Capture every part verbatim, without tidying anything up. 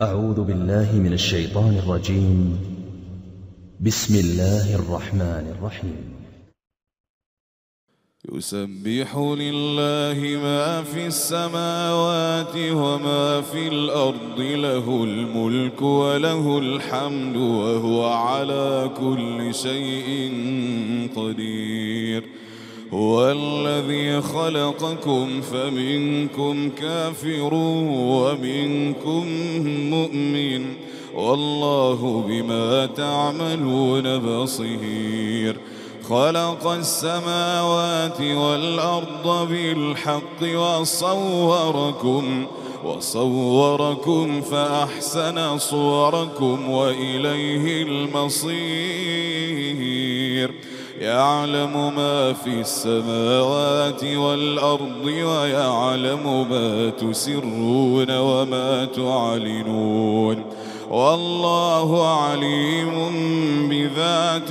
أعوذ بالله من الشيطان الرجيم. بسم الله الرحمن الرحيم. يسبح لله ما في السماوات وما في الأرض، له الملك وله الحمد وهو على كل شيء قدير. هو الذي خلقكم فمنكم كافر ومنكم مؤمن، والله بما تعملون بصير. خلق السماوات والأرض بالحق وصوركم وصوركم فأحسن صوركم وإليه المصير. يعلم ما في السماوات والأرض ويعلم ما تسرون وما تعلنون، والله عليم بذات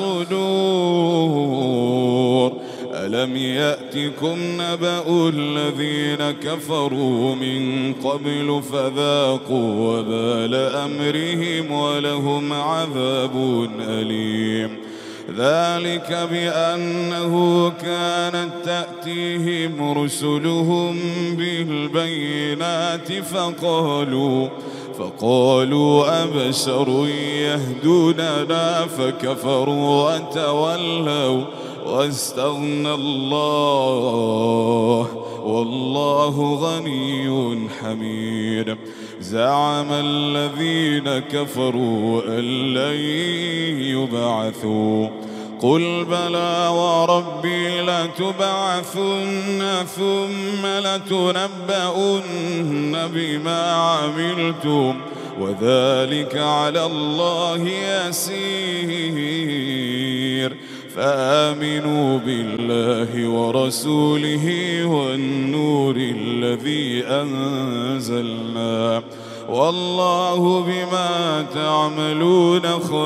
الصدور. ألم يأتكم نبأ الذين كفروا من قبل فذاقوا وبال أمرهم ولهم عذاب أليم. ذلك بأنه كانت تأتيهم رسلهم بالبينات فقالوا فقالوا أبشر يهدوننا فكفروا وتولوا واستغنى الله والله غني حميد. زعم الذين كفروا أن لن يبعثوا، قل بلى وربي لتبعثن ثم لتنبؤن بما عملتم وذلك على الله يسير. فآمنوا بالله ورسوله والنور الذي أنزلنا، والله بما تعملون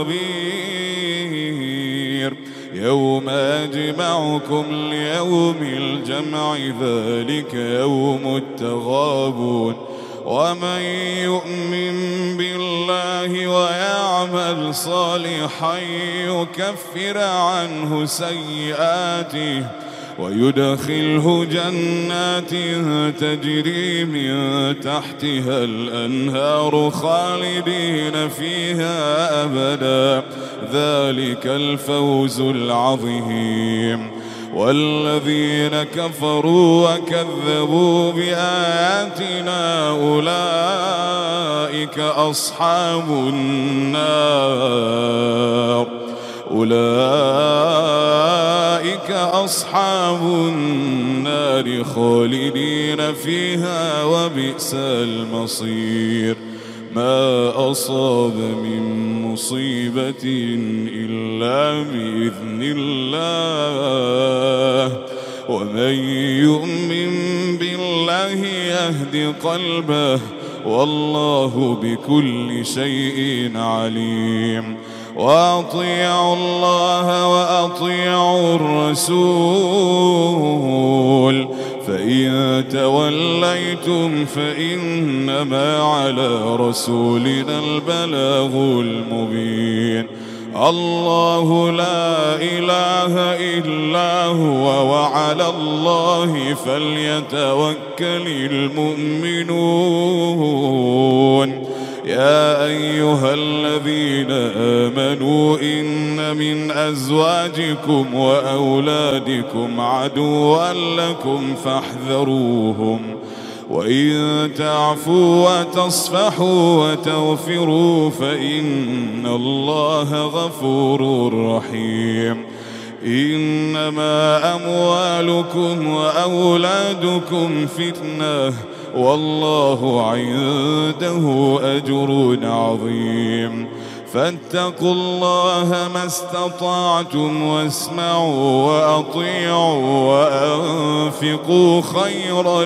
خبير. يوم يجمعكم ليوم الجمع ذلك يوم التغابن، ومن يؤمن بالله ويعمل صالحا يكفر عنه سيئاته ويدخله جنات تجري من تحتها الأنهار خالدين فيها أبدا، ذلك الفوز العظيم. والذين كفروا وكذبوا بآياتنا أولئك أصحاب النار أولئك أصحاب النار خالدين فيها وبئس المصير. ما أصاب من مصيبة إلا بإذن الله، ومن يؤمن بالله يهد قلبه، والله بكل شيء عليم. وأطيعوا الله وأطيعوا الرسول، فإن توليتم فإنما على رسولنا البلاغ المبين. الله لا إله إلا هو وعلى الله فليتوكل المؤمنون. يا أيها الذين آمنوا إن من أزواجكم وأولادكم عدوا لكم فاحذروهم، وإن تعفوا وتصفحوا وتغفروا فإن الله غفور رحيم. إنما أموالكم وأولادكم فتنة، والله عنده أجر عظيم. فاتقوا الله ما استطعتم واسمعوا وأطيعوا وأنفقوا خيرا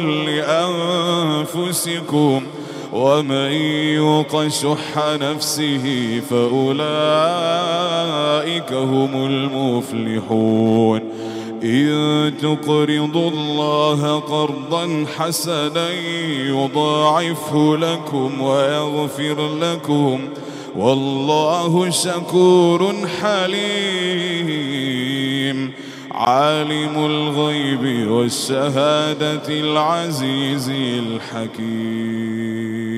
لأنفسكم، ومن يوق شح نفسه فأولئك هم المفلحون. إن تقرضوا الله قرضا حسنا يضاعفه لكم ويغفر لكم والله شكور حليم. عالم الغيب والشهادة العزيز الحكيم.